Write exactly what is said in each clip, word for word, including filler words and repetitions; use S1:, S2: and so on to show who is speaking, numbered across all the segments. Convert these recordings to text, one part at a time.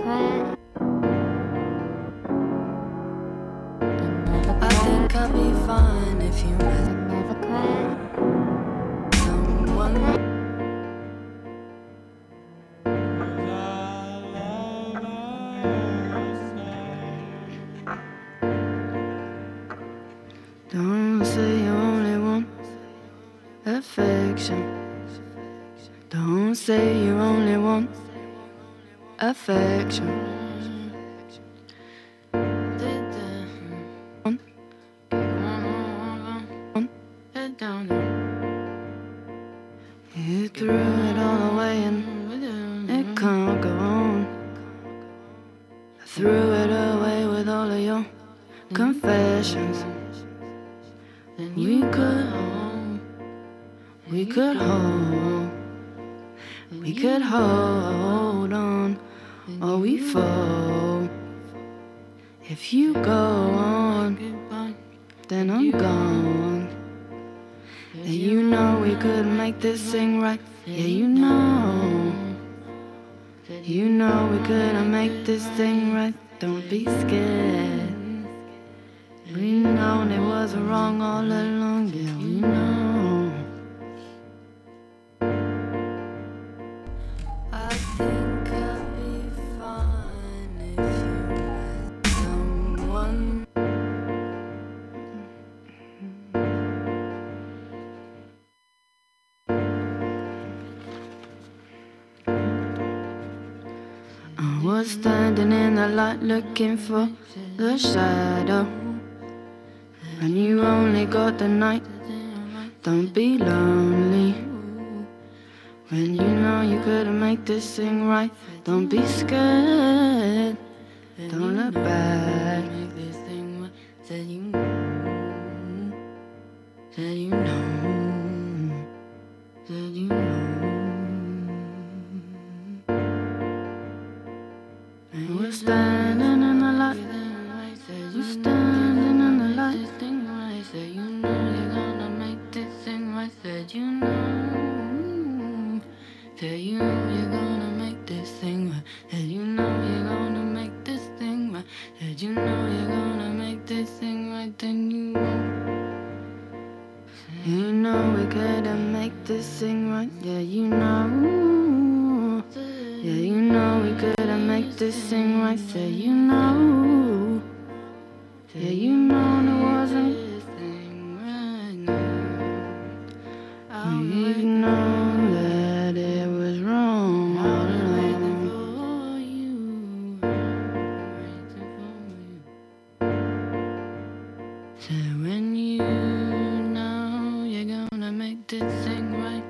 S1: quit. I think I'll be fine if you never quit. Someone. Don't say you only want affection. Don't say you only want affection. You threw it all away and it can't go on. I threw it away with all of your confessions. We could, we could hold, we could hold on, or we fall. If you go on, then I'm gone. And you know we could make this thing right. Yeah, you know, you know we couldn't make this thing right. Don't be scared. We know it was wrong all along, yeah, we know. I think I'll be fine if you had someone. I was standing in the light looking for the shadow. And you only got the night. Don't be lonely when you know you couldn't make this thing right. Don't be scared. Don't look back. Said you know. Said you know. Said you know. And we're standing in the light. We're standing in the light. Said you know you're gonna make this thing right. Said you know. Said you know you're gonna make this thing right. Said you know you're gonna make this thing right. Said you know you're gonna make this thing right. Then you won't. You know we couldn't make this thing right. Yeah, you know. Yeah, you know we couldn't make this thing right. Said you know. Yeah, you know it wasn't. We know that it was wrong all along. So when you know you're gonna make this thing right.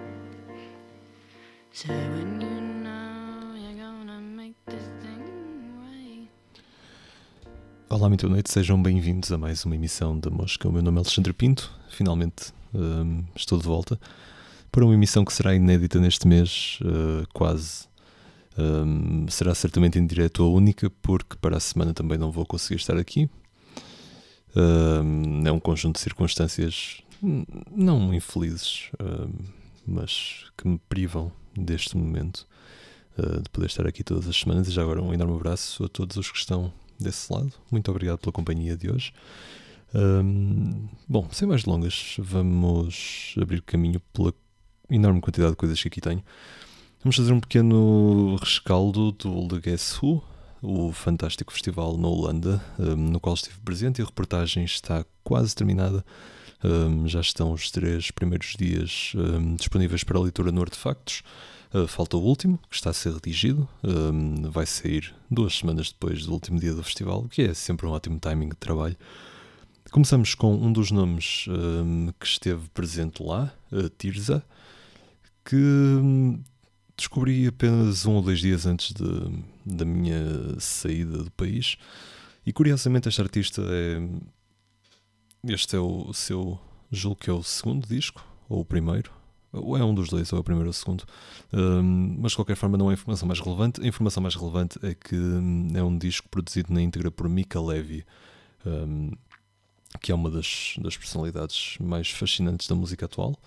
S1: So when you know you're gonna make this thing right.
S2: Olá, muito boa noite, sejam bem-vindos a mais uma emissão da Mosca. O meu nome é Alexandre Pinto, finalmente um, estou de volta para uma emissão que será inédita neste mês, uh, quase. Um, será certamente em direto a única, porque para a semana também não vou conseguir estar aqui. Um, é um conjunto de circunstâncias não infelizes, um, mas que me privam deste momento uh, de poder estar aqui todas as semanas. E já agora um enorme abraço a todos os que estão desse lado. Muito obrigado pela companhia de hoje. Um, bom, sem mais delongas, vamos abrir caminho pela enorme quantidade de coisas que aqui tenho. Vamos fazer um pequeno rescaldo do Old Guess Who, o fantástico festival na Holanda, um, no qual estive presente, e a reportagem está quase terminada. Um, já estão os três primeiros dias um, disponíveis para a leitura no Artefactos. Uh, falta o último, que está a ser redigido. Um, vai sair duas semanas depois do último dia do festival, o que é sempre um ótimo timing de trabalho. Começamos com um dos nomes um, que esteve presente lá, a Tirza, que um, descobri apenas um ou dois dias antes de, da minha saída do país. E curiosamente esta artista é... Este é o seu... Julgo que é o segundo disco, ou o primeiro. Ou é um dos dois, ou é o primeiro ou o segundo. Um, mas de qualquer forma não é a informação mais relevante. A informação mais relevante é que um, é um disco produzido na íntegra por Mica Levi, um, que é uma das, das personalidades mais fascinantes da música atual.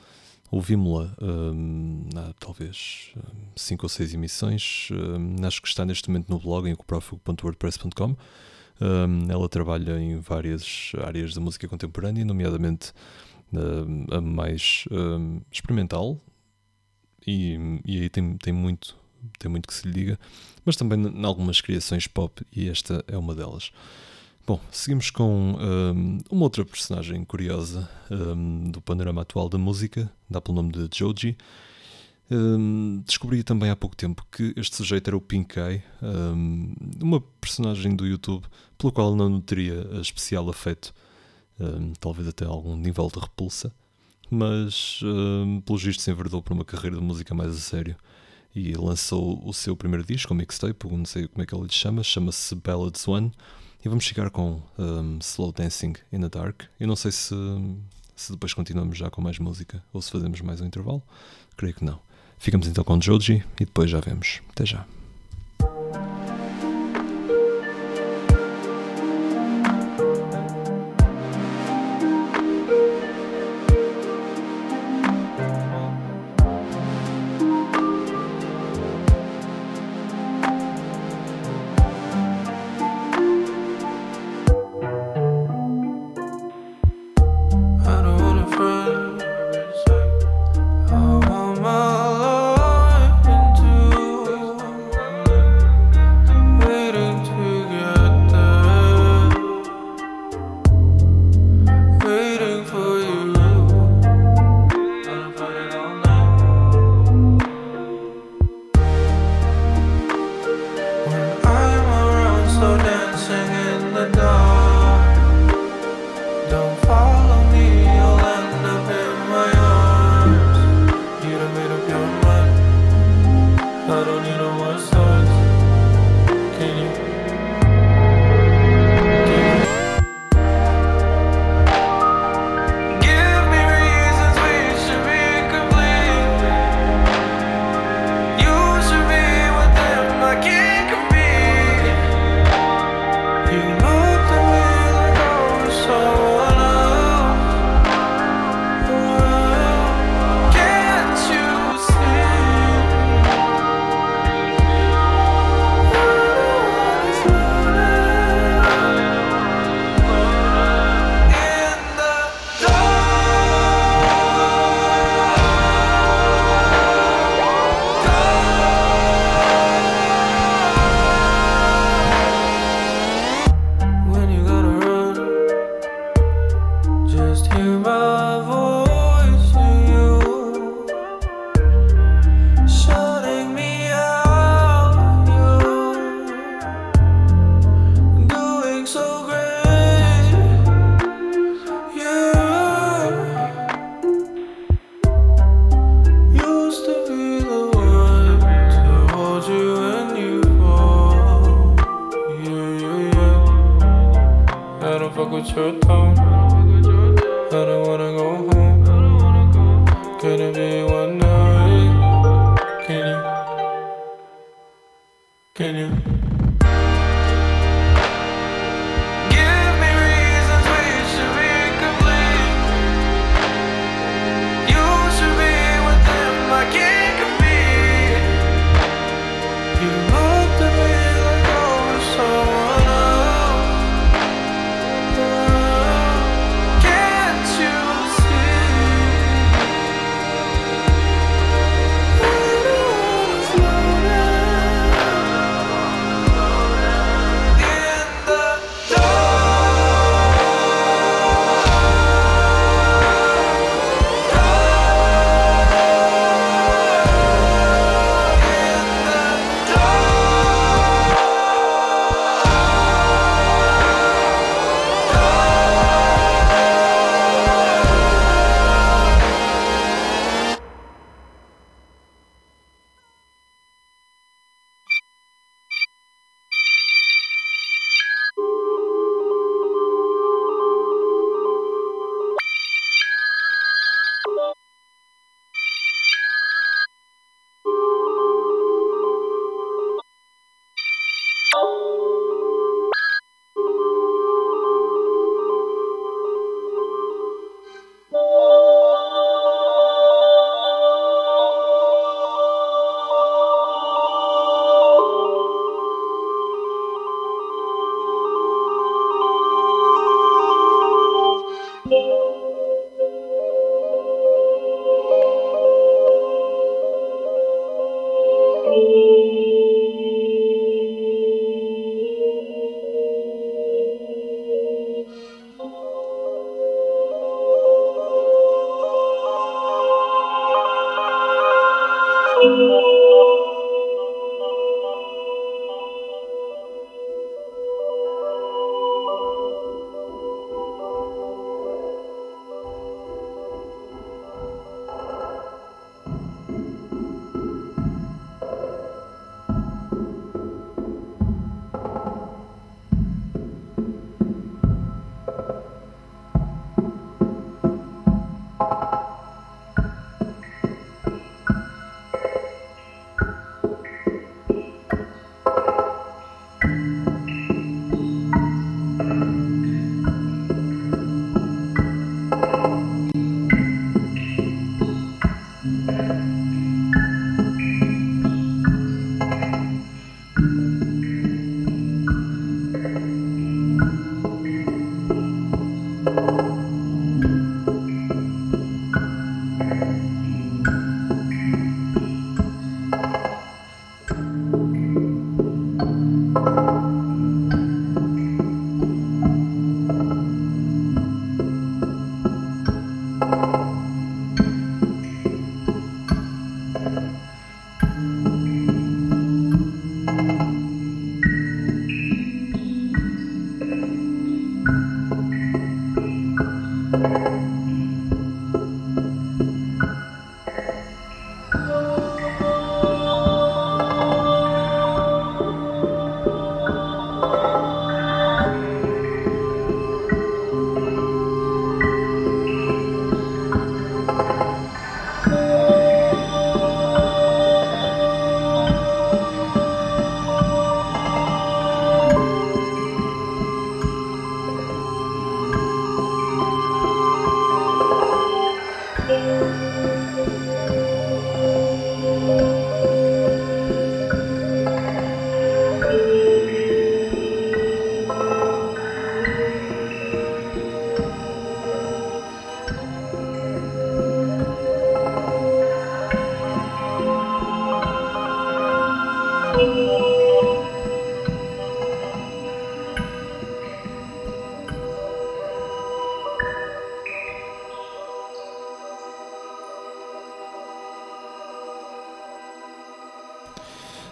S2: Ouvimos-la um, há talvez cinco ou seis emissões. Um, acho que está neste momento no blog em coprofugo ponto wordpress ponto com. Um, ela trabalha em várias áreas da música contemporânea, nomeadamente um, a mais um, experimental, e, e aí tem, tem, muito, tem muito que se lhe diga, mas também em algumas criações pop, e esta é uma delas. Bom, seguimos com um, uma outra personagem curiosa um, do panorama atual da música, dá pelo nome de Joji. Um, descobri também há pouco tempo que este sujeito era o Pink Eye, um, uma personagem do YouTube pelo qual não nutriria especial afeto, um, talvez até algum nível de repulsa, mas um, pelos vistos enverdou por uma carreira de música mais a sério e lançou o seu primeiro disco, o mixtape, não sei como é que ele lhe chama, chama-se Ballads One. E vamos chegar com um, Slow Dancing in the Dark. Eu não sei se, se depois continuamos já com mais música ou se fazemos mais um intervalo. Creio que não. Ficamos então com Joji e depois já vemos. Até já.
S3: I don't fuck with your tone. I don't wanna go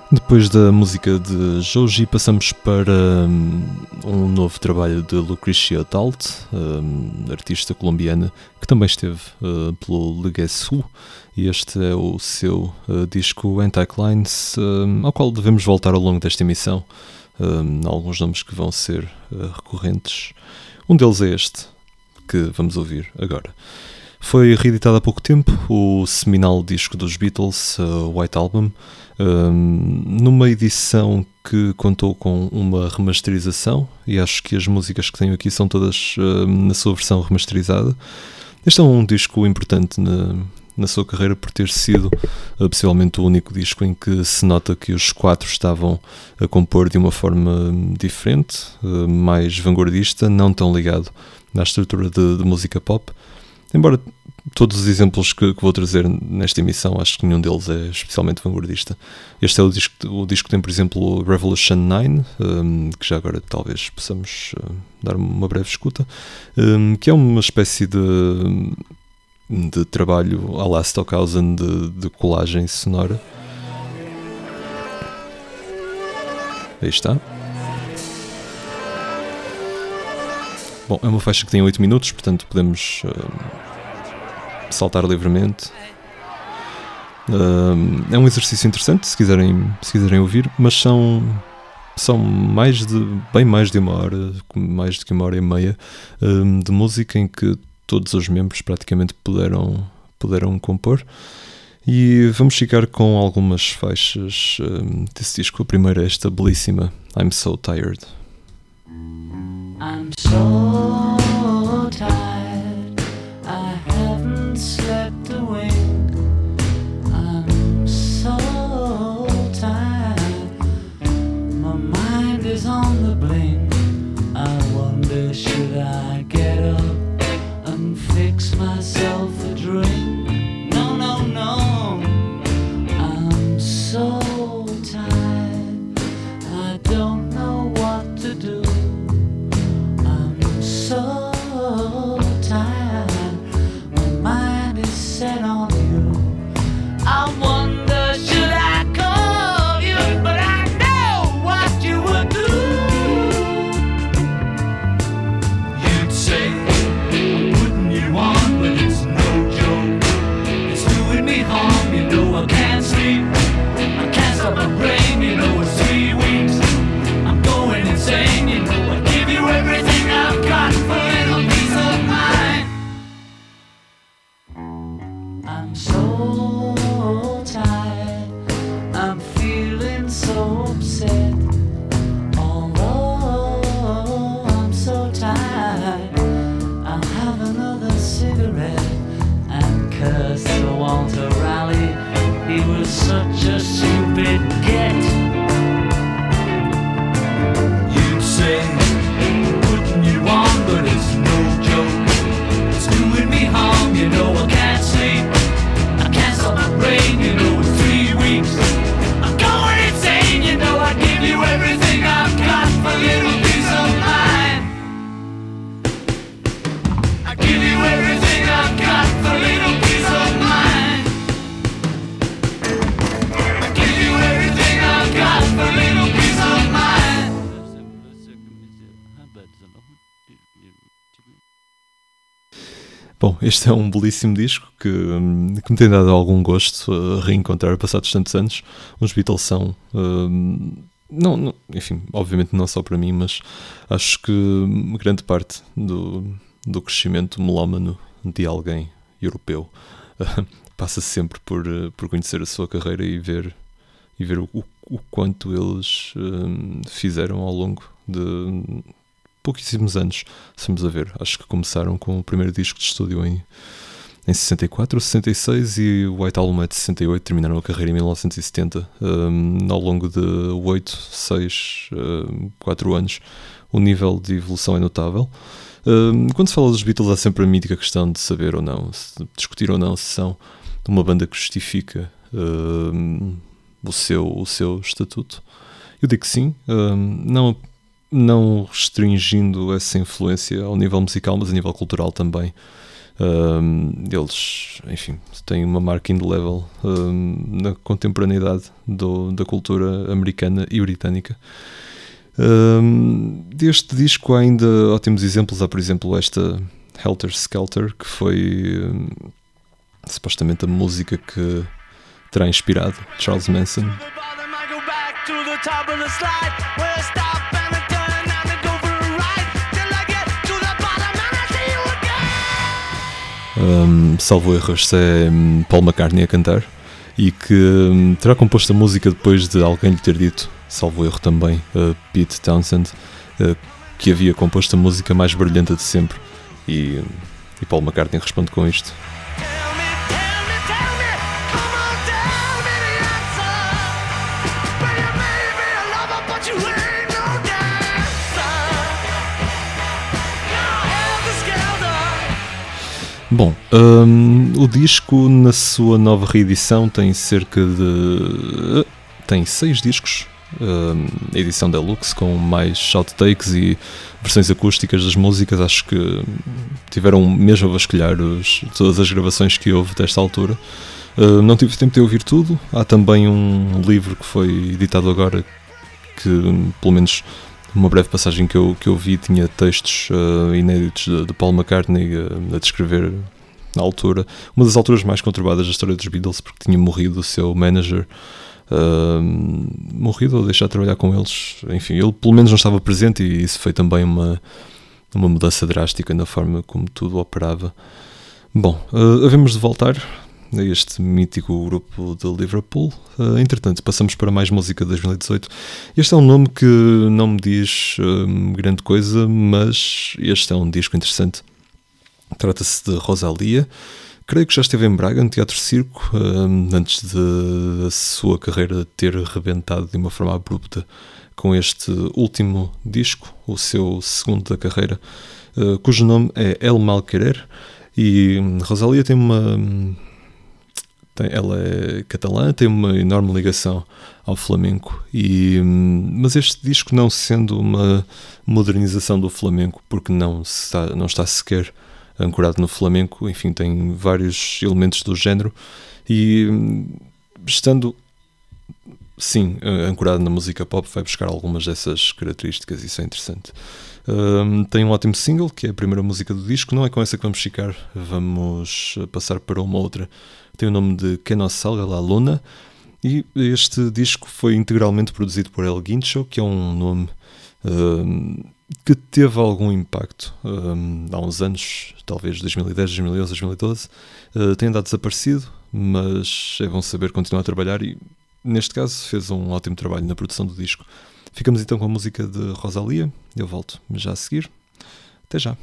S2: Depois da música de Joji, passamos para um, um novo trabalho de Lucrecia Dalt, um, artista colombiana, que também esteve uh, pelo Legacy, e este é o seu uh, disco Anticlines, um, ao qual devemos voltar ao longo desta emissão. Um, alguns nomes que vão ser uh, recorrentes. Um deles é este, que vamos ouvir agora. Foi reeditado há pouco tempo o seminal disco dos Beatles, uh, White Album, um, numa edição que contou com uma remasterização, e acho que as músicas que tenho aqui são todas uh, na sua versão remasterizada. Este é um disco importante na, na sua carreira por ter sido uh, possivelmente o único disco em que se nota que os quatro estavam a compor de uma forma diferente, uh, mais vanguardista, não tão ligado à estrutura de, de música pop. Embora todos os exemplos que, que vou trazer nesta emissão, acho que nenhum deles é especialmente vanguardista. Este é o disco, o disco que tem, por exemplo, o Revolution nove, um, que já agora talvez possamos uh, dar uma breve escuta, um, que é uma espécie de, de trabalho à la Stockhausen de, de colagem sonora. Aí está. Bom, é uma faixa que tem oito minutos, portanto podemos uh, saltar livremente. Uh, é um exercício interessante, se quiserem, se quiserem ouvir, mas são, são mais de, bem mais de uma hora, mais do que uma hora e meia, uh, de música em que todos os membros praticamente puderam, puderam compor. E vamos ficar com algumas faixas uh, desse disco. A primeira é esta belíssima, I'm So Tired.
S1: I'm so tired, I haven't slept a wink. I'm so tired, my mind is on the blink. I wonder, should I get up and fix myself a drink? No, no, no, I'm so tired, I don't know what to do. So tired, my mind is set on you. I wonder, should I call you? But I know what you would do. You'd say, I'm putting you on, but it's no joke. It's doing me harm, you know I can't sleep. I can't stop my brain, you know it's three weeks. I'm going insane, you know I give you everything I've got for a little peace of mind. I'm so tired, I'm feeling so upset. Although I'm so tired, I'll have another cigarette and curse to Walter Raleigh. He was such a stupid get. You'd say, putting you on, but it's no joke. It's doing me harm, you know I can't sleep. I can't stop my brain, you know it's three weeks. I'm going insane, you know I give you everything I've got for a little peace of mind. I give you everything I've got for a little peace of mind. I give you everything I've got for a little peace of mind.
S2: Bom, este é um belíssimo disco que, que me tem dado algum gosto a reencontrar passados tantos anos. Os Beatles são, uh, não, não, enfim, obviamente não só para mim, mas acho que grande parte do, do crescimento melómano de alguém europeu uh, passa sempre por, uh, por conhecer a sua carreira e ver, e ver o, o, o quanto eles uh, fizeram ao longo de pouquíssimos anos, estamos a ver. Acho que começaram com o primeiro disco de estúdio em, em sessenta e quatro ou sessenta e seis e o White Album é de sessenta e oito, terminaram a carreira em mil novecentos e setenta. Um, ao longo de oito, seis, quatro anos, o nível de evolução é notável. Um, quando se fala dos Beatles, há sempre a mítica questão de saber ou não, se discutir ou não se são uma banda que justifica um, o, seu, o seu estatuto. Eu digo que sim, um, não não restringindo essa influência ao nível musical, mas a nível cultural também. Um, eles, enfim, têm uma marca indelével um, na contemporaneidade do, da cultura americana e britânica. Um, deste disco há ainda ótimos exemplos. Há, por exemplo, esta Helter Skelter, que foi um, supostamente a música que terá inspirado Charles Manson. Um, salvo erro, este é Paul McCartney a cantar, e que um, terá composto a música depois de alguém lhe ter dito, salvo erro também, uh, Pete Townsend, uh, que havia composto a música mais brilhante de sempre, e, e Paul McCartney responde com isto. Bom, um, o disco na sua nova reedição tem cerca de... tem seis discos, um, a edição Deluxe com mais outtakes e versões acústicas das músicas. Acho que tiveram mesmo a vasculhar os, todas as gravações que houve desta altura. Uh, não tive tempo de ouvir tudo. Há também um livro que foi editado agora que, pelo menos uma breve passagem que eu, que eu vi, tinha textos uh, inéditos de, de Paul McCartney uh, a descrever na altura, uma das alturas mais conturbadas da história dos Beatles, porque tinha morrido o seu manager, uh, morrido ou deixado de trabalhar com eles. Enfim, ele pelo menos não estava presente, e isso foi também uma, uma mudança drástica na forma como tudo operava. Bom, uh, havemos de voltar a este mítico grupo de Liverpool. Uh, entretanto, passamos para mais música de dois mil e dezoito. Este é um nome que não me diz um, grande coisa, mas este é um disco interessante. Trata-se de Rosalía. Creio que já esteve em Braga, no Teatro Circo, um, antes de a sua carreira ter rebentado de uma forma abrupta com este último disco, o seu segundo da carreira, uh, cujo nome é El Mal Querer. E um, Rosalía tem uma... Ela é catalã, tem uma enorme ligação ao flamenco, e, mas este disco, não sendo uma modernização do flamenco, porque não está, não está sequer ancorado no flamenco, enfim, tem vários elementos do género, e estando, sim, ancorado na música pop, vai buscar algumas dessas características. Isso é interessante. Um, tem um ótimo single, que é a primeira música do disco. Não é com essa que vamos ficar, vamos passar para uma outra. Tem o nome de Que Nos Salga La Luna, e este disco foi integralmente produzido por El Guincho, que é um nome um, que teve algum impacto um, há uns anos, talvez dois mil e dez, dois mil e onze, dois mil e doze. Uh, tem andado desaparecido, mas é bom saber continuar a trabalhar, e neste caso fez um ótimo trabalho na produção do disco. Ficamos então com a música de Rosalía. Eu volto já a seguir. Até já.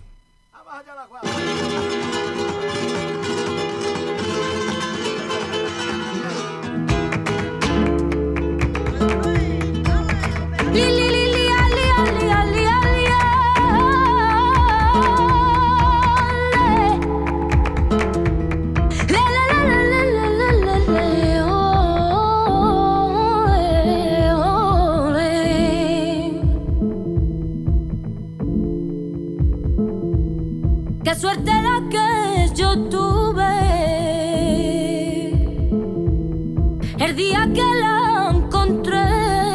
S1: Qué suerte la que yo tuve el día que la encontré.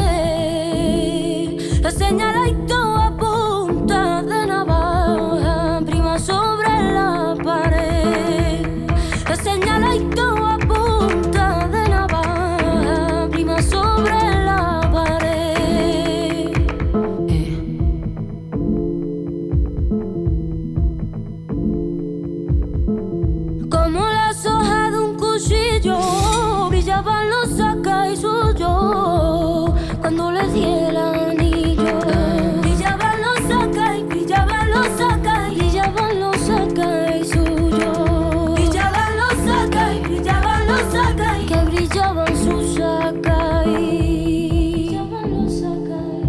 S1: La señaladito a punta de navaja, prima sobre la pared. La señaladito a punta de navaja, prima sobre la pared. Eh. Como las hojas de un cuchillo brillaban los sacas y suyo cuando le di el anillo. Brillaban los sacas y brillaban los sacas y brillaban los sacas y suyo. Brillaban los sacas y brillaban los sacas y que brillaban sus sacas y brillaban los sacas.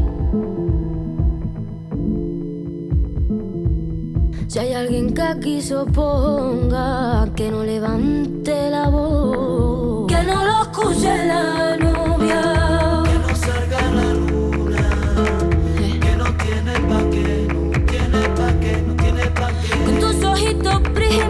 S1: Si hay alguien que aquí se oponga, que no levante la voz, que no lo escuche la novia,
S3: que no salga la luna, eh. que no tiene pa' qué, no tiene pa' qué, no tiene pa' qué.
S1: Con tus ojitos brillan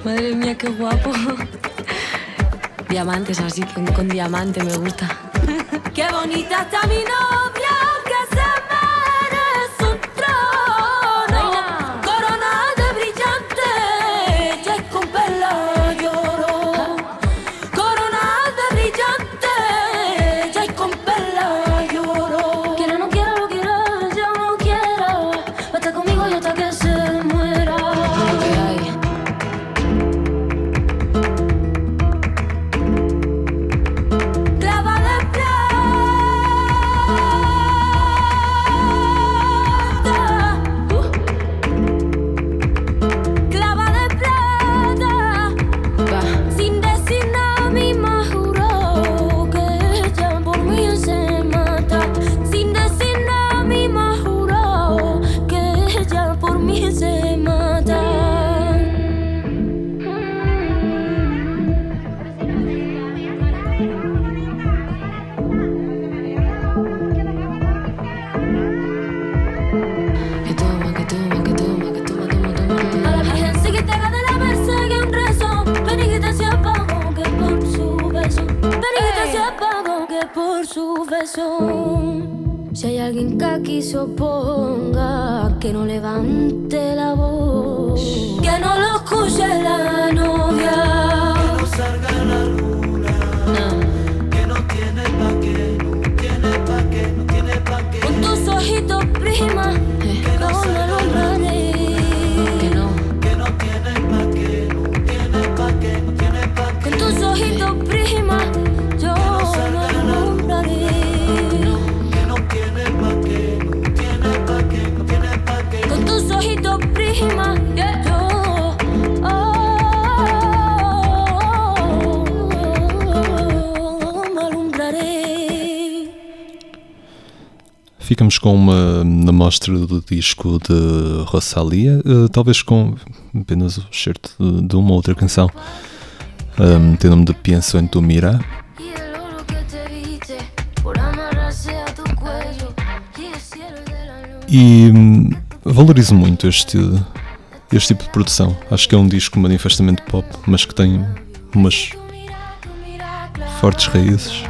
S4: Madre mía, qué guapo. Diamantes, así que con diamante me gusta. Qué bonita está mi novia, que se merece un trono. Corona de brillante, ella es con perla lloro. Corona de brillante, ella es con perla lloro. Quiera no quiera, lo quiera, yo no quiero. Va a estar conmigo y hasta que se muera. ¿Qué hay? Clava de plata, uh. Clava de plata, va. Sin decir nada misma juró que ella por mí se mata. Sin decir nada misma juró que ella por mí se mata. Que toma, que toma, que toma, que toma, toma, toma. A la Virgen sí que te haga de la persegue un rezo. Ven y que te se apagó que por su beso. Ven y que te se apagó que por su beso. Si hay alguien que aquí se oponga, que no levante la voz, que no lo escuche la novia.
S3: No salga la luna,
S4: No.
S3: que no tiene pa' qué, no tiene pa' qué, no tiene pa' qué.
S4: Con tus ojitos prima, no me alumbraré. Que no.
S3: Que no tiene pa' qué, no tiene pa' qué, no tiene pa' qué.
S4: Con tus ojitos prima, yo me alumbraré.
S3: Que no tiene pa' qué, no tiene pa' qué, no tiene pa' qué.
S4: Con tus ojitos prima, yo oh, me alumbraré.
S2: Ficamos com uma amostra do disco de Rosalía, uh, talvez com apenas o excerto de, de uma outra canção. Um, tem o nome de Pienso en tu Mira.
S4: Y el oro que te viste por amarrarse a tu cuello y el cielo de la luna.
S2: E hum, valorizo muito este, este tipo de produção. Acho que é um disco manifestamente pop, mas que tem umas fortes raízes.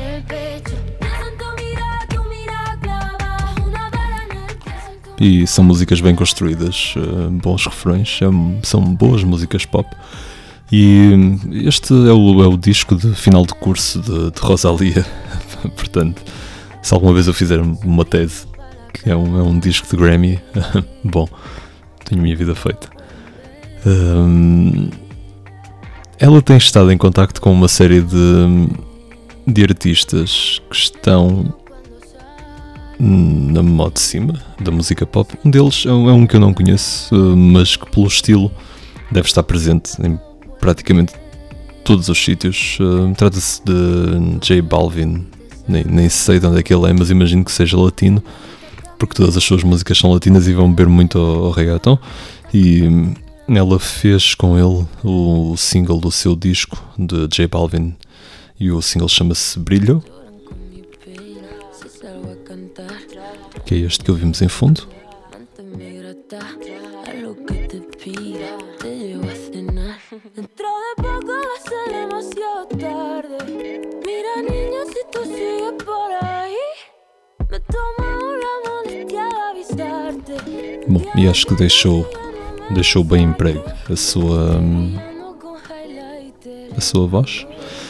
S2: E são músicas bem construídas, uh, bons refrões, um, são boas músicas pop. E hum, este é o, é o disco de final de curso de, de Rosalía. Portanto, se alguma vez eu fizer uma tese que é um, é um disco de Grammy, bom, tenho a minha vida feita. Hum, ela tem estado em contacto com uma série de, de artistas que estão na moda de cima da música pop. Um deles é um, é um que eu não conheço, mas que pelo estilo deve estar presente em praticamente todos os sítios. Uh, trata-se de J Balvin. Nem, nem sei de onde é que ele é, mas imagino que seja latino, porque todas as suas músicas são latinas e vão beber muito ao, ao reggaeton. E hum, ela fez com ele o single do seu disco de J Balvin, e o single chama-se Brilho, que é este que ouvimos em fundo.
S4: Dentro de poco va a ser demasiado tarde. Mira, niña, si tú sigues por ahí, me toma la molestia de avisarte.
S2: Bom, e acho que deixou, deixou bem emprego a sua, hum, a sua voz.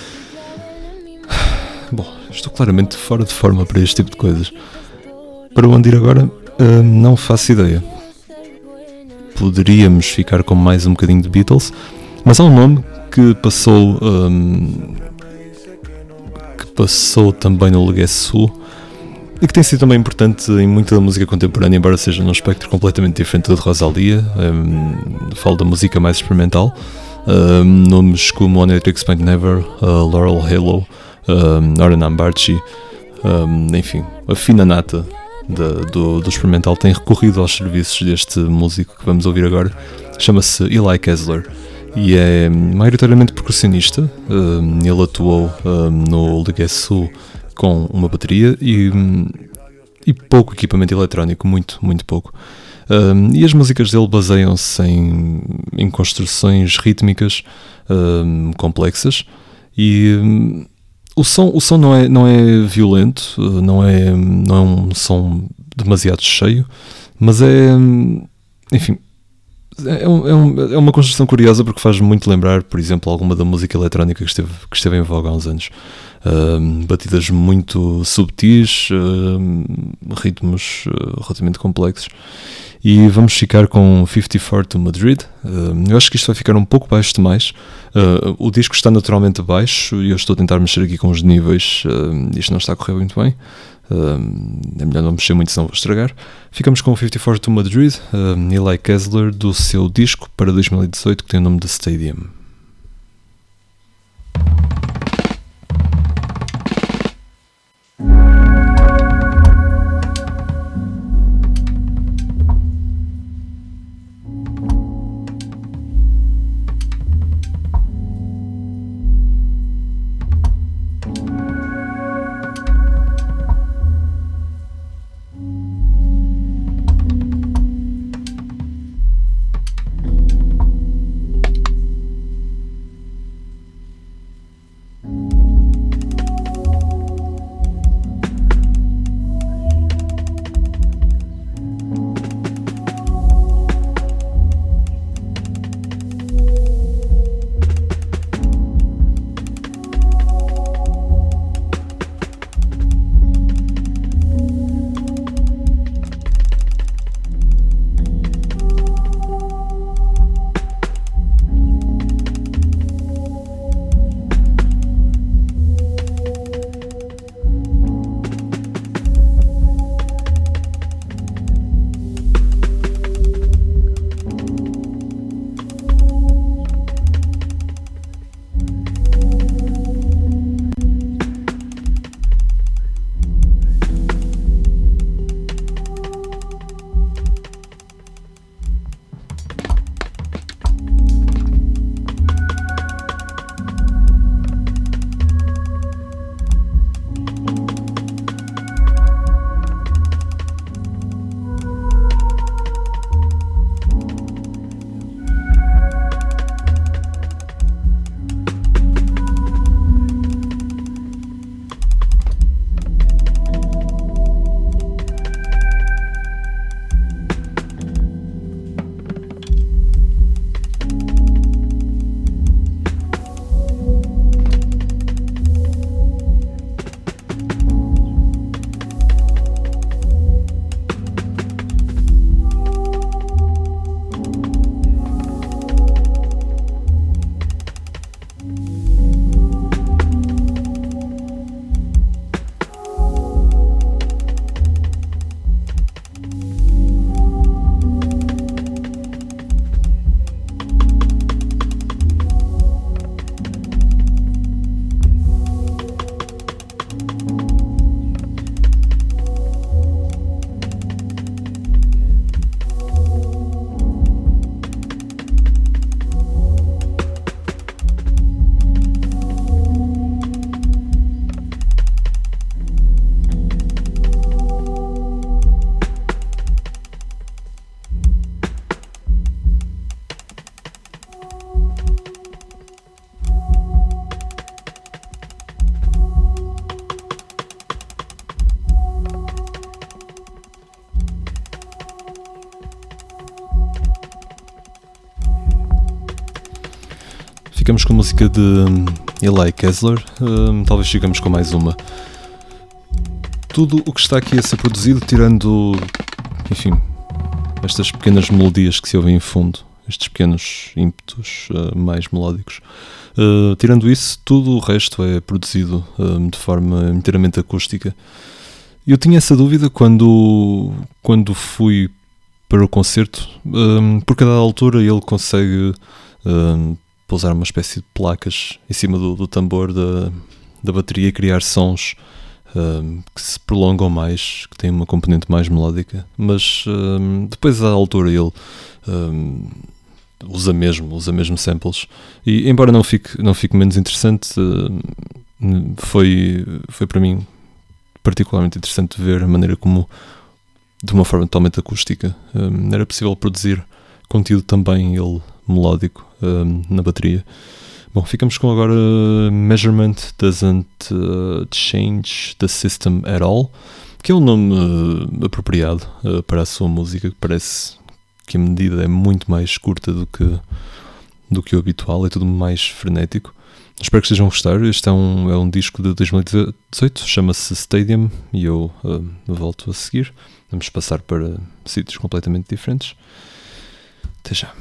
S2: Bom, estou claramente fora de forma para este tipo de coisas. Para onde ir agora, hum, não faço ideia. Poderíamos ficar com mais um bocadinho de Beatles, mas há um nome que passou um, que passou também no Legacy e que tem sido também importante em muita da música contemporânea, embora seja num espectro completamente diferente do de Rosalía. Um, falo da música mais experimental, um, nomes como One Electric Spent Never, uh, Laurel Halo, um, Oren Ambarchi, um, enfim, a fina nata Da, do, do experimental tem recorrido aos serviços deste músico que vamos ouvir agora. Chama-se Eli Kessler e é maioritariamente percussionista. Um, ele atuou um, no Legacy com uma bateria e, um, e pouco equipamento eletrónico, muito, muito pouco. Um, e as músicas dele baseiam-se em, em construções rítmicas um, complexas e um, o som, o som não, é, não é violento, não é, não é um som demasiado cheio, mas é, enfim, é, um, é, um, é uma construção curiosa porque faz muito lembrar, por exemplo, alguma da música eletrónica que esteve, que esteve em voga há uns anos. Um, batidas muito subtis, um, ritmos uh, relativamente complexos. E vamos ficar com fifty-four to Madrid. Um, eu acho que isto vai ficar um pouco baixo demais. Uh, o disco está naturalmente baixo e eu estou a tentar mexer aqui com os níveis. Um, isto não está a correr muito bem. Um, é melhor não mexer muito, senão vou estragar. Ficamos com fifty-four to Madrid, um, Eli Kessler, do seu disco para dois mil e dezoito, que tem o nome de Stadium. Ficamos com a música de Eli Kessler, um, talvez ficamos com mais uma. Tudo o que está aqui a ser produzido, tirando, enfim, estas pequenas melodias que se ouvem em fundo, estes pequenos ímpetos uh, mais melódicos, uh, tirando isso, tudo o resto é produzido uh, de forma inteiramente acústica. Eu tinha essa dúvida quando, quando fui para o concerto, um, porque a dada altura ele consegue um, pousar uma espécie de placas em cima do, do tambor da, da bateria e criar sons um, que se prolongam mais, que têm uma componente mais melódica, mas um, depois a dada altura ele um, usa mesmo, usa mesmo samples, e embora não fique, não fique menos interessante, um, foi, foi para mim particularmente interessante ver a maneira como de uma forma totalmente acústica. Um, era possível produzir conteúdo também ele melódico um, na bateria. Bom, ficamos com agora Measurement Doesn't uh, Change the System at All, que é um nome uh, apropriado uh, para a sua música, que parece que a medida é muito mais curta do que, do que o habitual, é tudo mais frenético. Espero que estejam a gostar. Este é um, é um disco de dois mil e dezoito, chama-se Stadium, e eu uh, volto a seguir. Vamos passar para sítios completamente diferentes. Até já.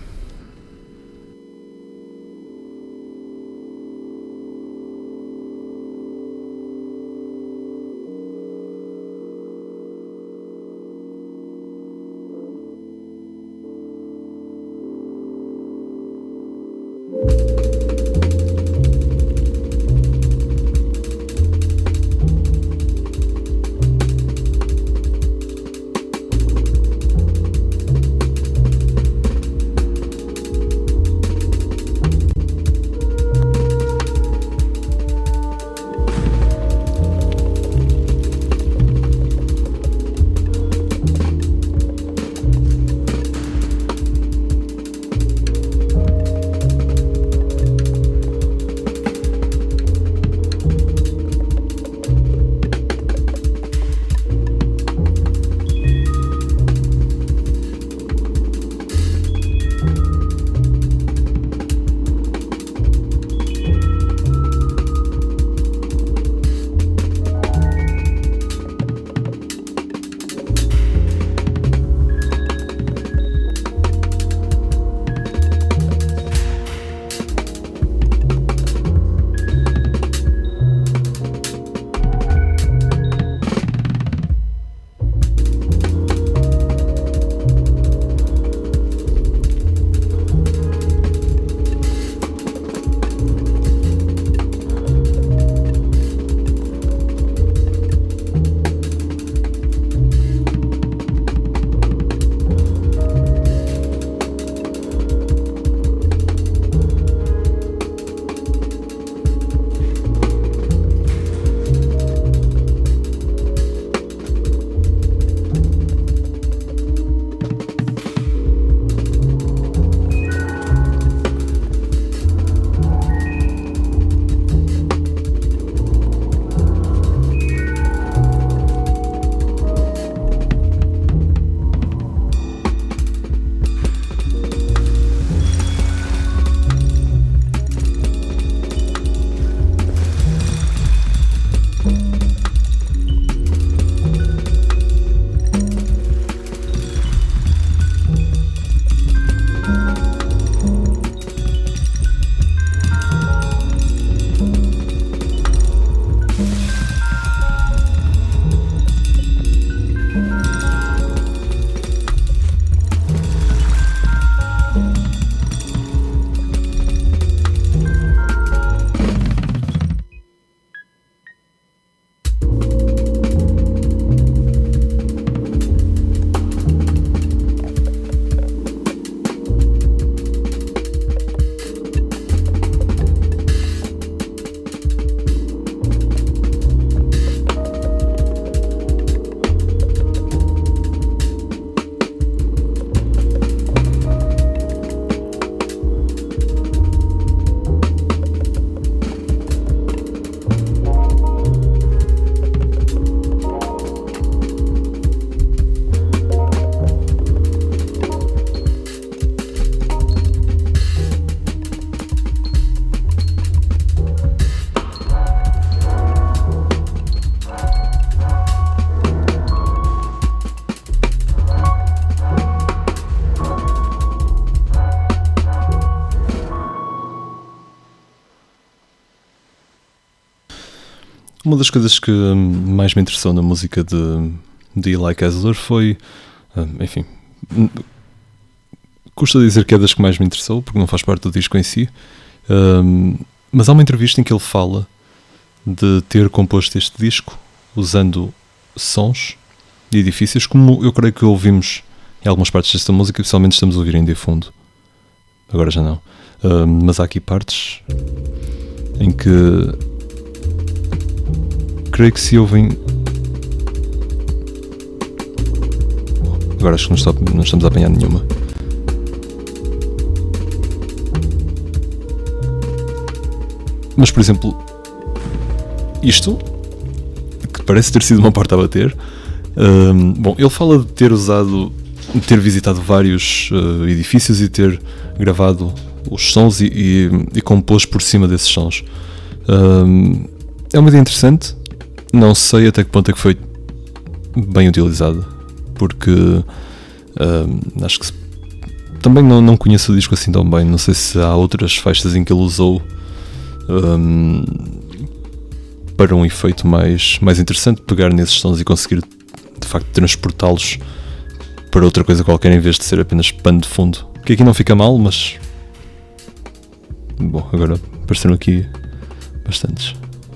S2: Uma das coisas que mais me interessou na música de, de Eli Kessler foi, enfim, custa dizer que é das que mais me interessou, porque não faz parte do disco em si, mas há uma entrevista em que ele fala de ter composto este disco usando sons de edifícios, como eu creio que ouvimos em algumas partes desta música, especialmente estamos a ouvir ainda em fundo. Agora já não. Uh, mas há aqui partes em que creio que se ouvem Agora acho que não, está, não estamos a apanhar nenhuma. Mas, por exemplo, isto, que parece ter sido uma porta a bater, um, bom, ele fala de ter usado, de ter visitado vários uh, edifícios e ter gravado os sons e, e, e compôs por cima desses sons. Um, é uma ideia interessante, não sei até que ponto é que foi bem utilizada, porque um, acho que se, também não, não conheço o disco assim tão bem, não sei se há outras faixas em que ele usou Um, para um efeito mais, mais interessante, pegar nesses sons e conseguir de facto transportá-los para outra coisa qualquer em vez de ser apenas pano de fundo, que aqui não fica mal, mas bom, agora apareceram aqui bastantes.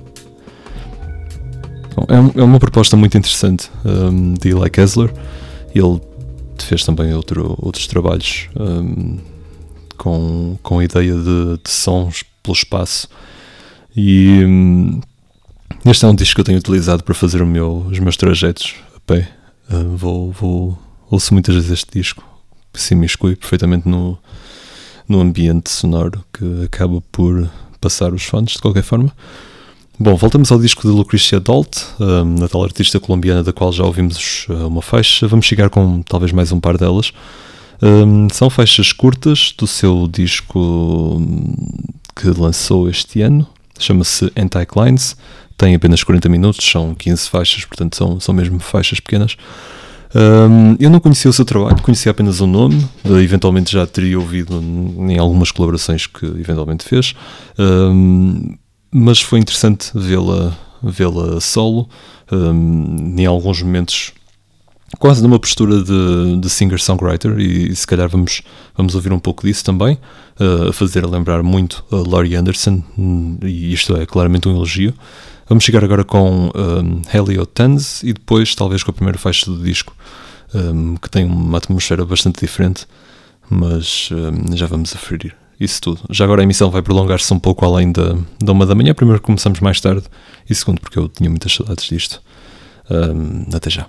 S2: Bom, é, é uma proposta muito interessante um, de Eli Kessler. Ele fez também outro, outros trabalhos um, com, com a ideia de, de sons pelo espaço, e hum, este é um disco que eu tenho utilizado para fazer o meu, os meus trajetos a pé. Uh, vou, vou, ouço muitas vezes este disco, se me exclui perfeitamente no, no ambiente sonoro que acaba por passar os fones de qualquer forma. Bom, voltamos ao disco de Lucrecia Dalt, um, a tal artista colombiana da qual já ouvimos uh, uma faixa. Vamos chegar com talvez mais um par delas. Um, são faixas curtas do seu disco que lançou este ano, chama-se Anticlines, tem apenas quarenta minutos, são quinze faixas, portanto são, são mesmo faixas pequenas. Um, eu não conhecia o seu trabalho, conhecia apenas o nome, uh, eventualmente já teria ouvido em algumas colaborações que eventualmente fez, um, mas foi interessante vê-la, vê-la solo, um, em alguns momentos quase numa postura de, de singer-songwriter, e, e se calhar vamos, vamos ouvir um pouco disso também, uh, a fazer lembrar muito a Laurie Anderson, e isto é claramente um elogio. Vamos chegar agora com um, Helio Tans e depois talvez com a primeira faixa do disco, um, que tem uma atmosfera bastante diferente, mas um, já vamos aferir isso tudo. Já agora a emissão vai prolongar-se um pouco além da, da uma da manhã, primeiro começamos mais tarde e segundo porque eu tinha muitas saudades disto. Um, até já.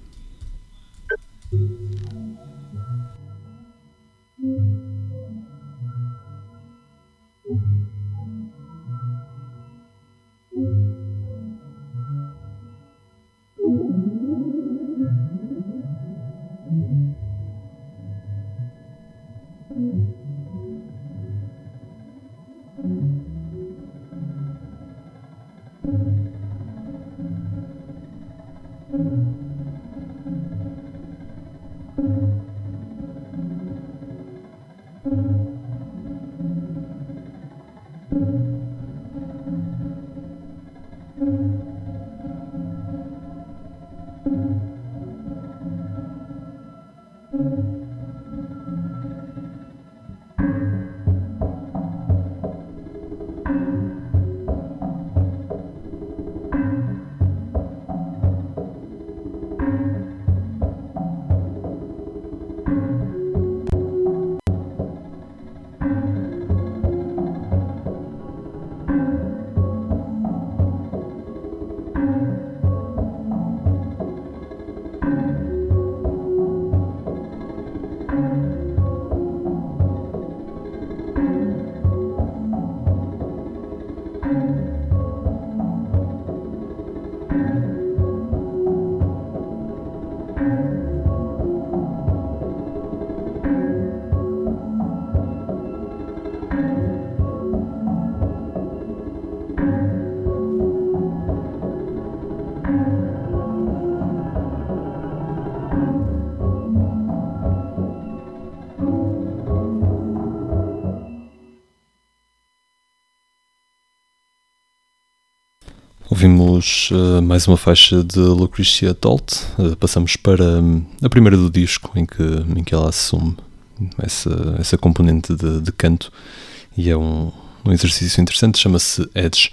S2: Ouvimos uh, mais uma faixa de Lucrecia Dalt, uh, passamos para um, a primeira do disco, em que, em que ela assume essa, essa componente de, de canto, e é um, um exercício interessante, chama-se Edge.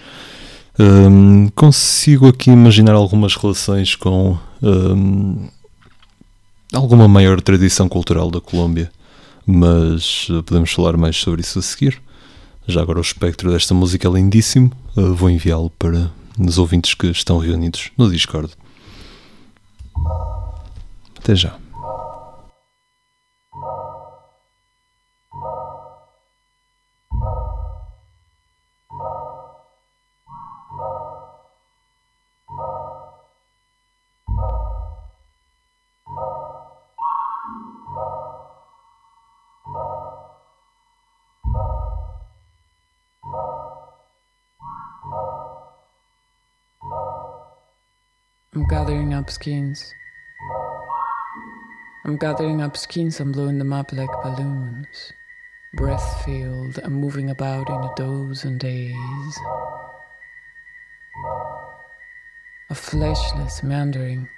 S2: Um, consigo aqui imaginar algumas relações com um, alguma maior tradição cultural da Colômbia, mas uh, podemos falar mais sobre isso a seguir. Já agora o espectro desta música é lindíssimo, uh, vou enviá-lo para os ouvintes que estão reunidos no Discord. Até já.
S5: I'm gathering up skins. I'm gathering up skins and blowing them up like balloons. Breath-filled and moving about in a dozen days. A fleshless meandering.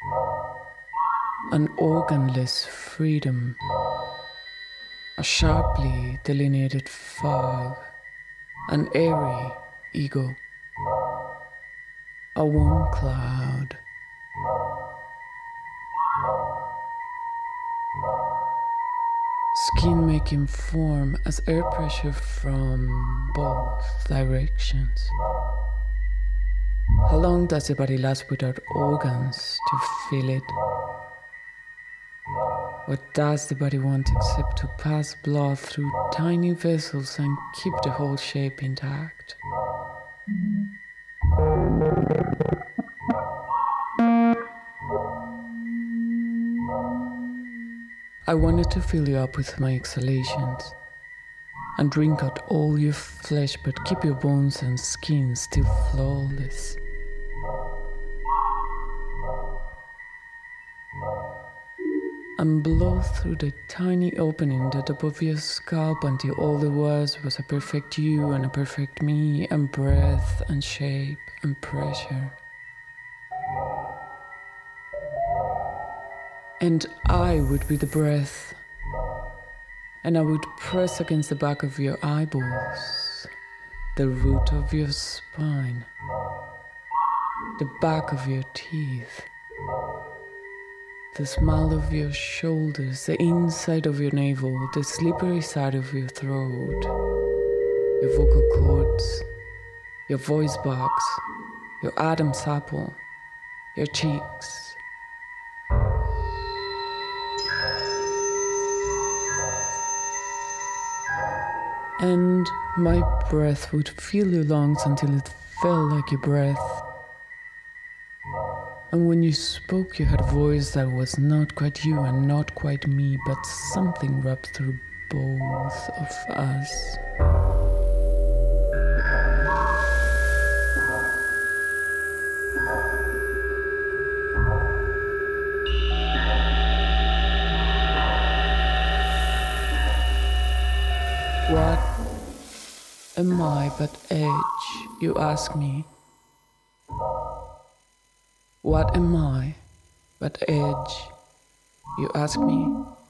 S5: An organless freedom. A sharply delineated fog. An airy ego. A warm cloud. Skin making form as air pressure from both directions. How long does the body last without organs to feel it? What does the body want except to pass blood through tiny vessels and keep the whole shape intact? I wanted to fill you up with my exhalations and drink out all your flesh, but keep your bones and skin still flawless. And blow through the tiny opening at the top of your scalp until all there was was a perfect you and a perfect me, and breath and shape and pressure. And I would be the breath, and I would press against the back of your eyeballs, the root of your spine, the back of your teeth, the smile of your shoulders, the inside of your navel, the slippery side of your throat, your vocal cords, your voice box, your Adam's apple, your cheeks. And my breath would fill your lungs until it felt like your breath. And when you spoke, you had a voice that was not quite you and not quite me, but something wrapped through both of us. What am I but edge, you ask me? What am I but edge, you ask me?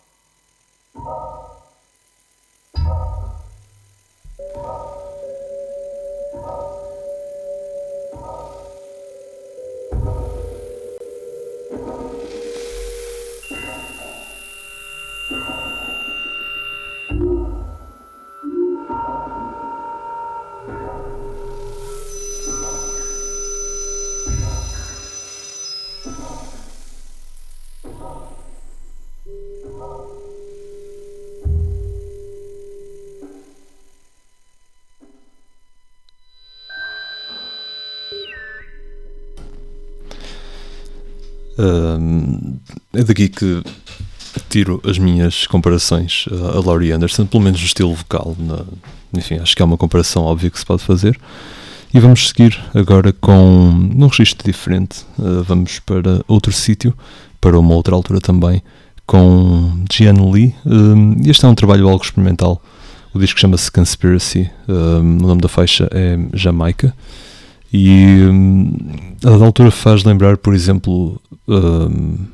S2: Um, é daqui que tiro as minhas comparações a Laurie Anderson, pelo menos no estilo vocal. Na, enfim, acho que é uma comparação óbvia que se pode fazer. E vamos seguir agora com num registro diferente. Uh, vamos para outro sítio, para uma outra altura também, com Gian Lee. Um, este é um trabalho algo experimental. O disco chama-se Conspiracy. Um, o nome da faixa é Jamaica. E um, a dada altura faz lembrar, por exemplo, um,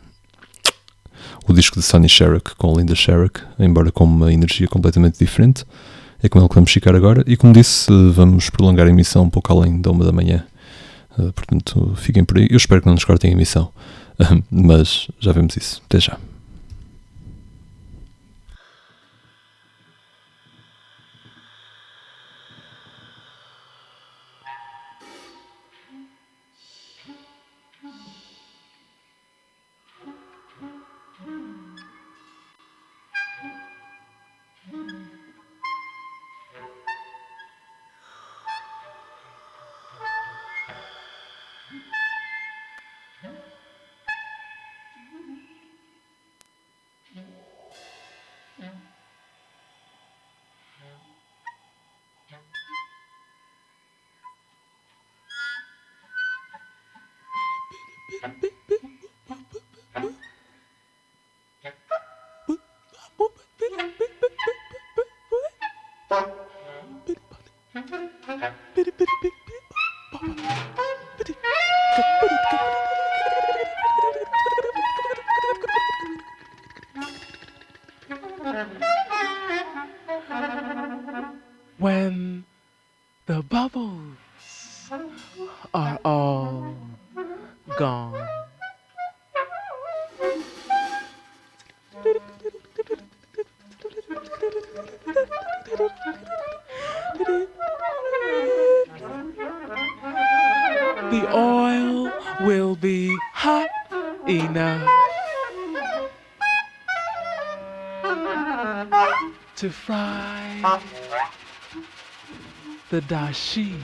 S2: o disco de Sonny Sharrock com Linda Sharrock, embora com uma energia completamente diferente. É com ele que vamos ficar agora. E como disse, vamos prolongar a emissão um pouco além da uma da manhã. Uh, portanto, fiquem por aí. Eu espero que não nos cortem a emissão. Uh, mas já vemos isso. Até já.
S6: When the bubbles are all gone, the oil will be hot enough to fry the dashi.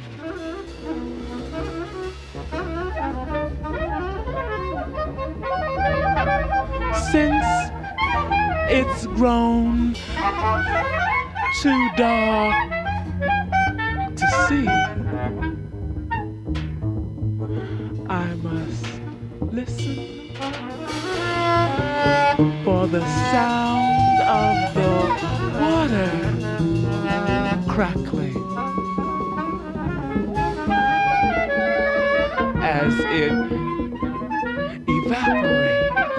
S6: Since it's grown too dark to see, I must listen for the sound of the water crackling as it evaporates.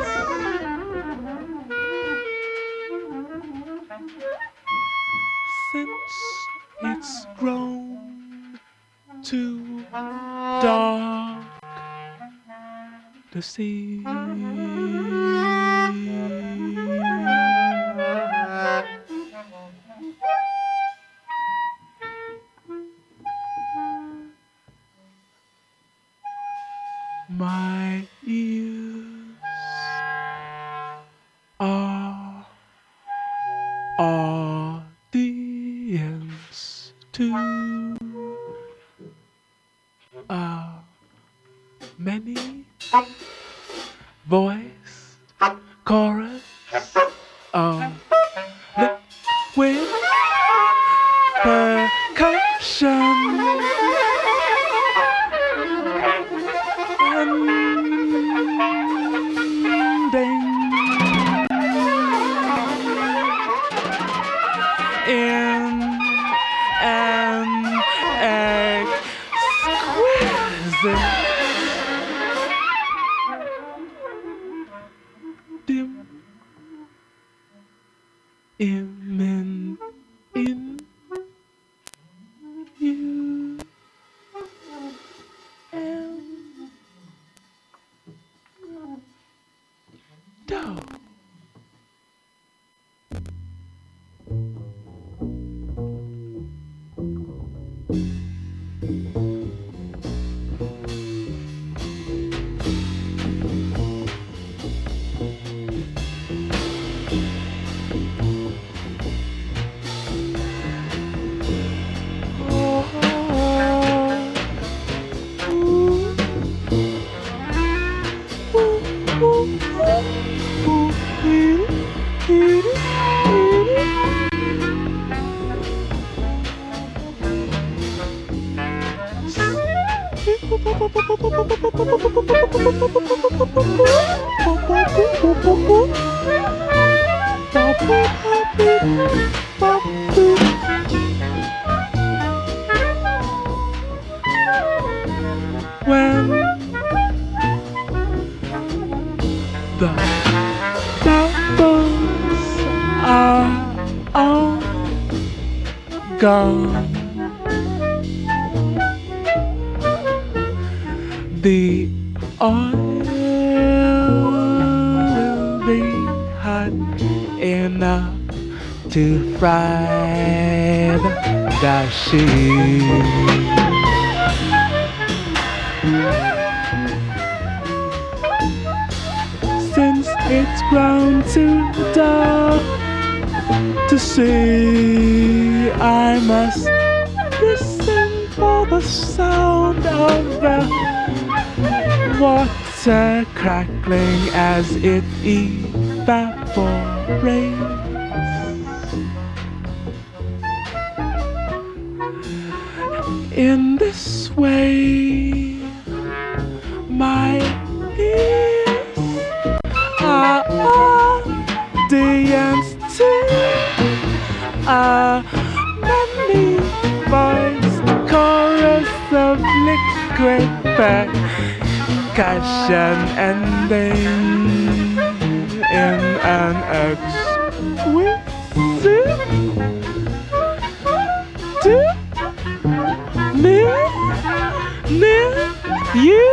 S6: Since it's grown too dark to see, my ears are audience to a many voice chorus of liquid percussion. In an exquisite dim image in you and do. When the bubbles are all gone, the oil will be hot enough to fry the dashi. Since it's grown too dark to see, I must listen for the sound of the water crackling as it evaporates. In this way, my ears great percussion ending in an exquisite to me, me, you.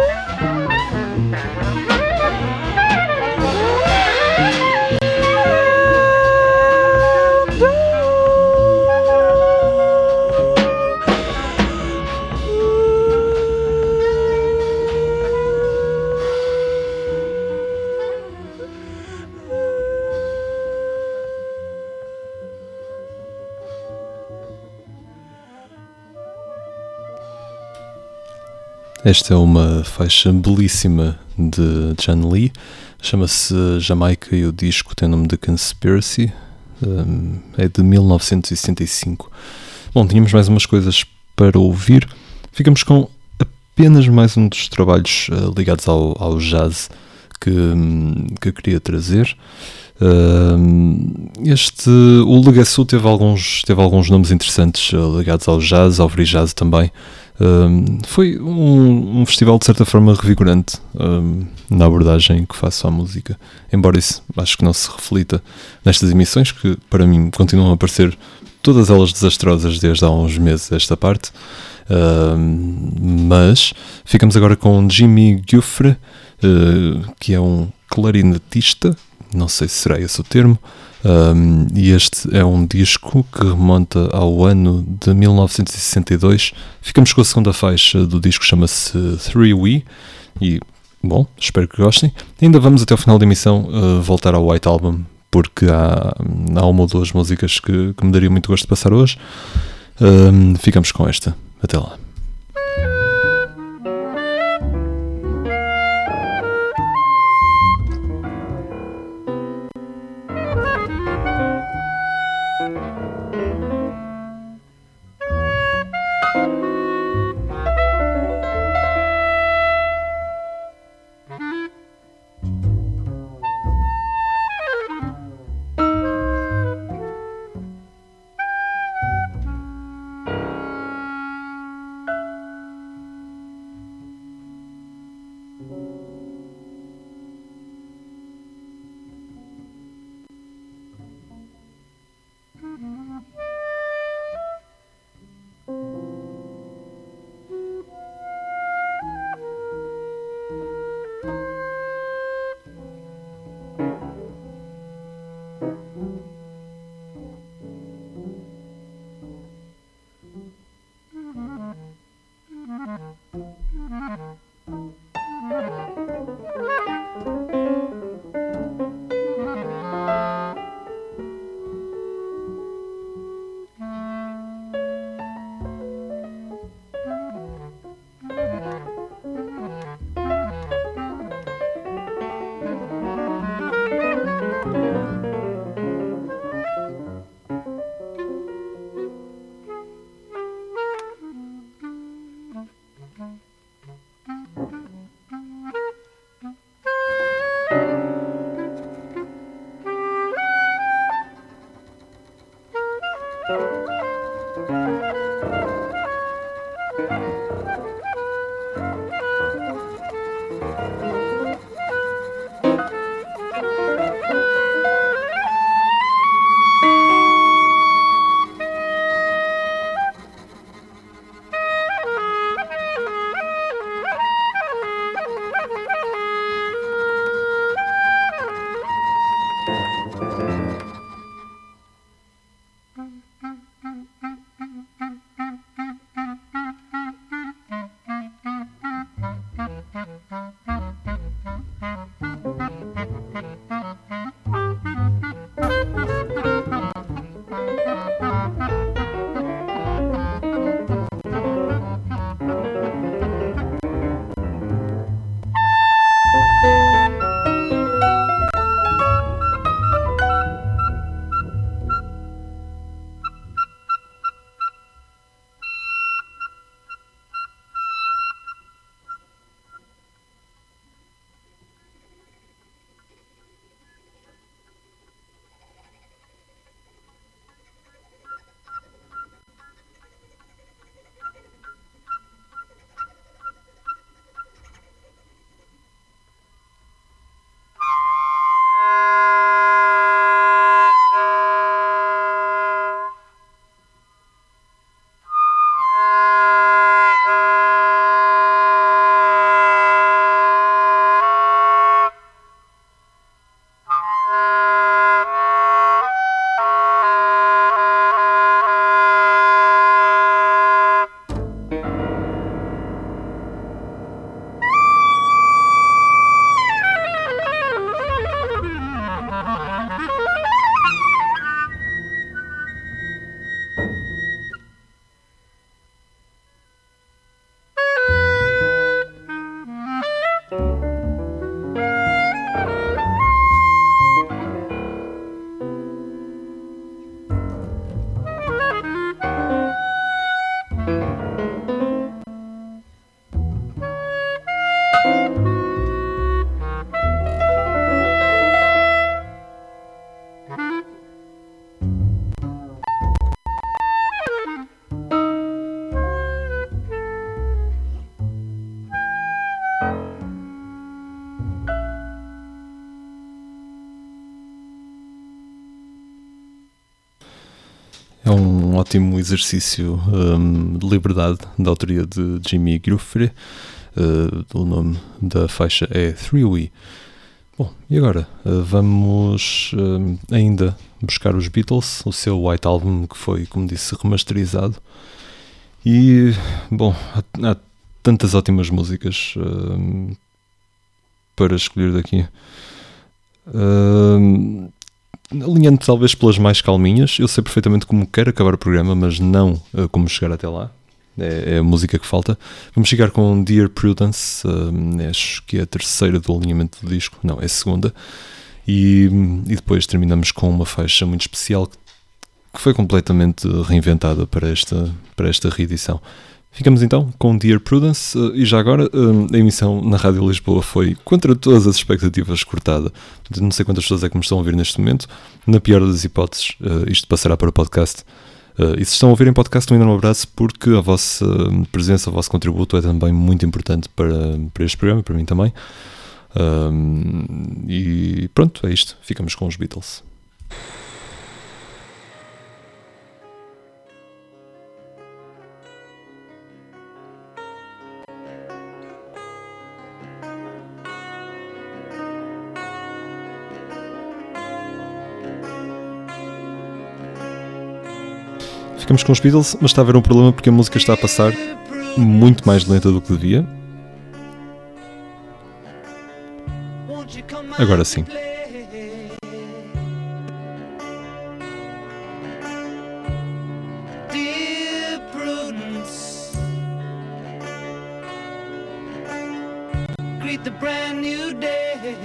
S2: Esta é uma faixa belíssima de Jan Lee, chama-se Jamaica e o disco tem o nome de Conspiracy, um, é de mil novecentos e sessenta e cinco. Bom, tínhamos mais umas coisas para ouvir, ficamos com apenas mais um dos trabalhos uh, ligados ao, ao jazz que, um, que eu queria trazer. Uh, este, o Legacy teve alguns, teve alguns nomes interessantes uh, ligados ao jazz, ao free jazz também. Um, foi um, um festival de certa forma revigorante um, na abordagem que faço à música, embora isso acho que não se reflita nestas emissões que para mim continuam a parecer todas elas desastrosas desde há uns meses esta parte, um, mas ficamos agora com Jimmy Giuffre, uh, que é um clarinetista, não sei se será esse o termo. Um, e este é um disco que remonta ao ano de mil novecentos e sessenta e dois. Ficamos com a segunda faixa do disco, chama-se Three We. E, bom, espero que gostem. Ainda vamos até o final da emissão uh, voltar ao White Album, porque há, há uma ou duas músicas que, que me daria muito gosto de passar hoje. Um, ficamos com esta. Até lá.
S1: Mm-hmm.
S2: É um ótimo exercício um, de liberdade da autoria de Jimmy Giuffre. Uh, o nome da faixa é Three We. Bom, e agora uh, vamos uh, ainda buscar os Beatles, o seu White Album, que foi, como disse, remasterizado. E, bom, há, há tantas ótimas músicas uh, para escolher daqui. Uh, alinhando talvez pelas mais calminhas, eu sei perfeitamente como quero acabar o programa, mas não uh, como chegar até lá. É, é a música que falta. Vamos chegar com Dear Prudence, uh, acho que é a terceira do alinhamento do disco, não, é a segunda, e, e depois terminamos com uma faixa muito especial que, que foi completamente reinventada para esta, para esta reedição. Ficamos então com Dear Prudence, uh, e já agora uh, a emissão na Rádio Lisboa foi, contra todas as expectativas, cortada. Não sei quantas pessoas é que me estão a ouvir neste momento. Na pior das hipóteses, uh, isto passará para o podcast. Uh, e se estão a ouvir em podcast, um enorme abraço, porque a vossa presença, o vosso contributo é também muito importante para, para este programa, para mim também. Uh, e pronto, é isto. Ficamos com os Beatles. Ficamos com os Beatles, mas está a haver um problema porque a música está a passar muito mais lenta do que devia. Agora sim.
S3: Dear Prudence, greet the brand new day.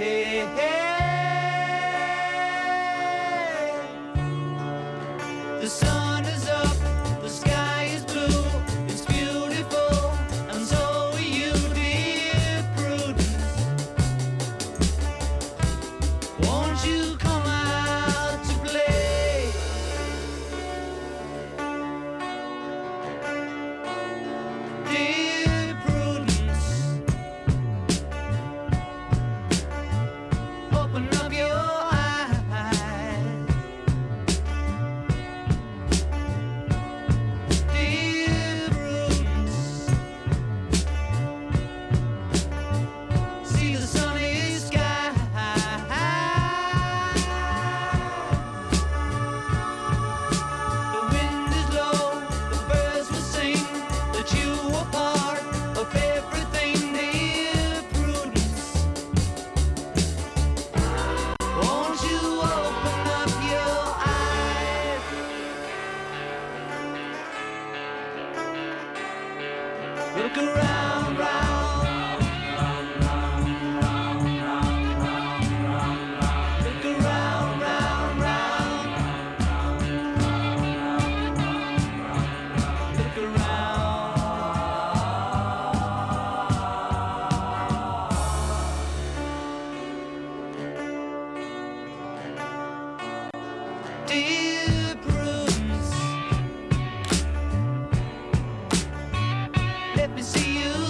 S3: The sun is up, the sky is blue, it's beautiful, and so are you, dear Prudence. Won't you come out to play? Dear Prudence, open up your eyes. Dear Prudence, see the sunny sky. The wind is low, the birds will sing that you are part of everything, dear Prudence. Won't you open up your eyes? Look around, round. Look around, round, round. Look around. Dear Prudence, let me see you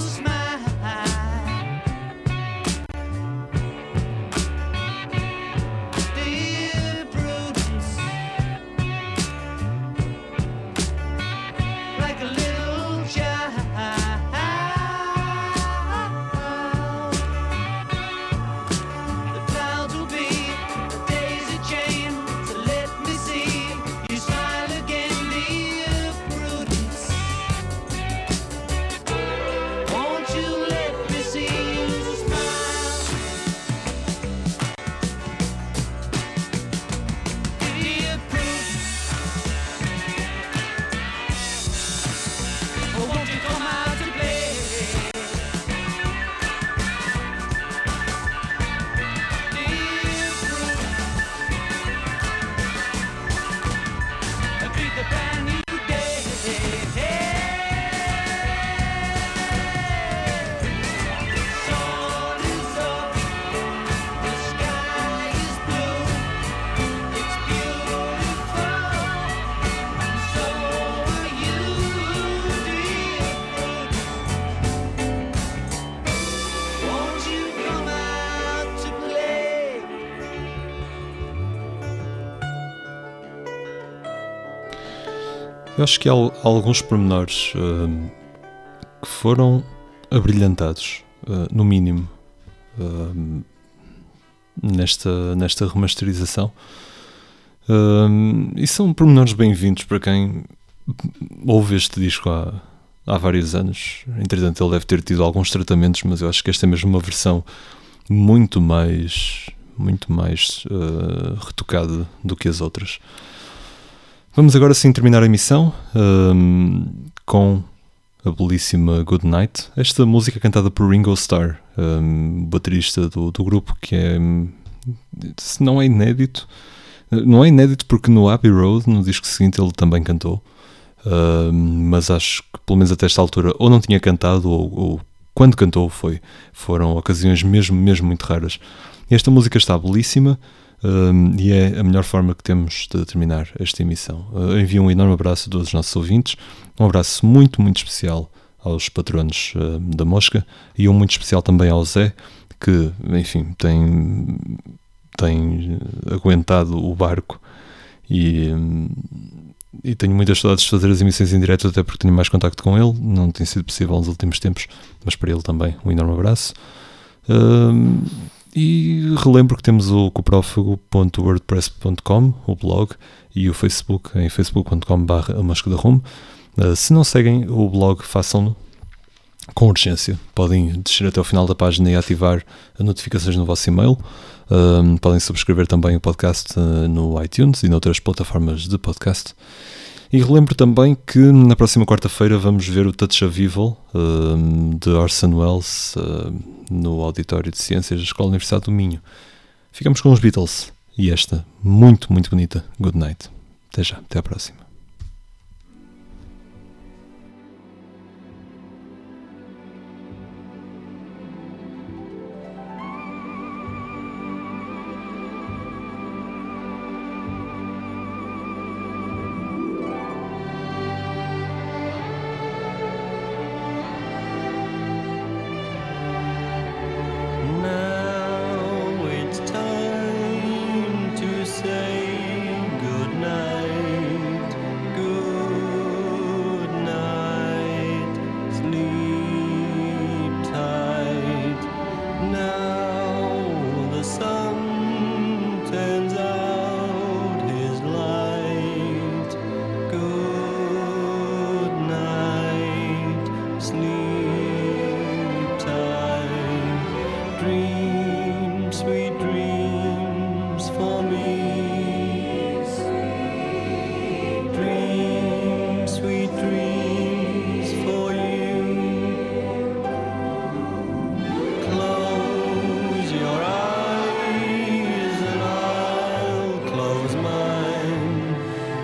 S2: Eu acho que há, há alguns pormenores uh, que foram abrilhantados, uh, no mínimo, uh, nesta, nesta remasterização. Uh, e são pormenores bem-vindos para quem ouve este disco há, há vários anos. Entretanto, ele deve ter tido alguns tratamentos, mas eu acho que esta é mesmo uma versão muito mais, muito mais uh, retocada do que as outras. Vamos agora sim terminar a emissão um, com a belíssima Good Night. Esta música é cantada por Ringo Starr, um, baterista do, do grupo, que é, se não é inédito, não é inédito porque no Abbey Road, no disco seguinte, ele também cantou, um, mas acho que pelo menos até esta altura ou não tinha cantado ou, ou quando cantou foi, foram ocasiões mesmo, mesmo muito raras. E esta música está belíssima. Um, e é a melhor forma que temos de terminar esta emissão. Uh, envio um enorme abraço a todos os nossos ouvintes, um abraço muito, muito especial aos patronos uh, da Mosca e um muito especial também ao Zé, que, enfim, tem, tem aguentado o barco e, um, e tenho muitas saudades de fazer as emissões em direto, até porque tenho mais contacto com ele, não tem sido possível nos últimos tempos, mas para ele também um enorme abraço. Um, E relembro que temos o coprófago ponto wordpress ponto com, o blog, e o Facebook em facebook ponto com barra a mosca da rumo. Uh, se não seguem o blog, façam-no com urgência. Podem descer até ao final da página e ativar as notificações no vosso e-mail. Uh, podem subscrever também o podcast uh, no iTunes e noutras plataformas de podcast. E relembro também que na próxima quarta-feira vamos ver o Touch of Evil uh, de Orson Welles uh, no Auditório de Ciências da Escola Universidade do Minho. Ficamos com os Beatles e esta muito, muito bonita Good Night. Até já, até à próxima.
S3: Now it's time to say good night, good night, sleep tight. Now the sun turns out his light. Good night, sleep tight. Dream, sweet dreams for me. Dream, sweet dreams for you. Close your eyes and I'll close mine.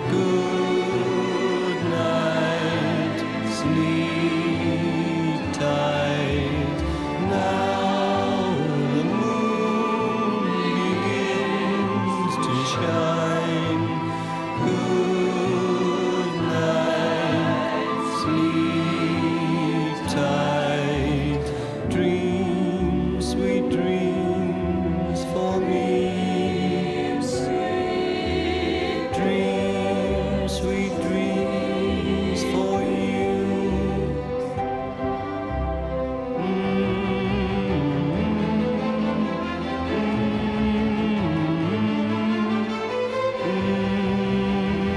S3: Good night, sleep tight. Now the moon begins to shine. Good night, sleep tight. Dream, sweet dreams for me. Dream, sweet dreams for you.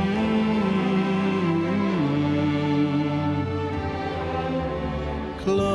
S3: Close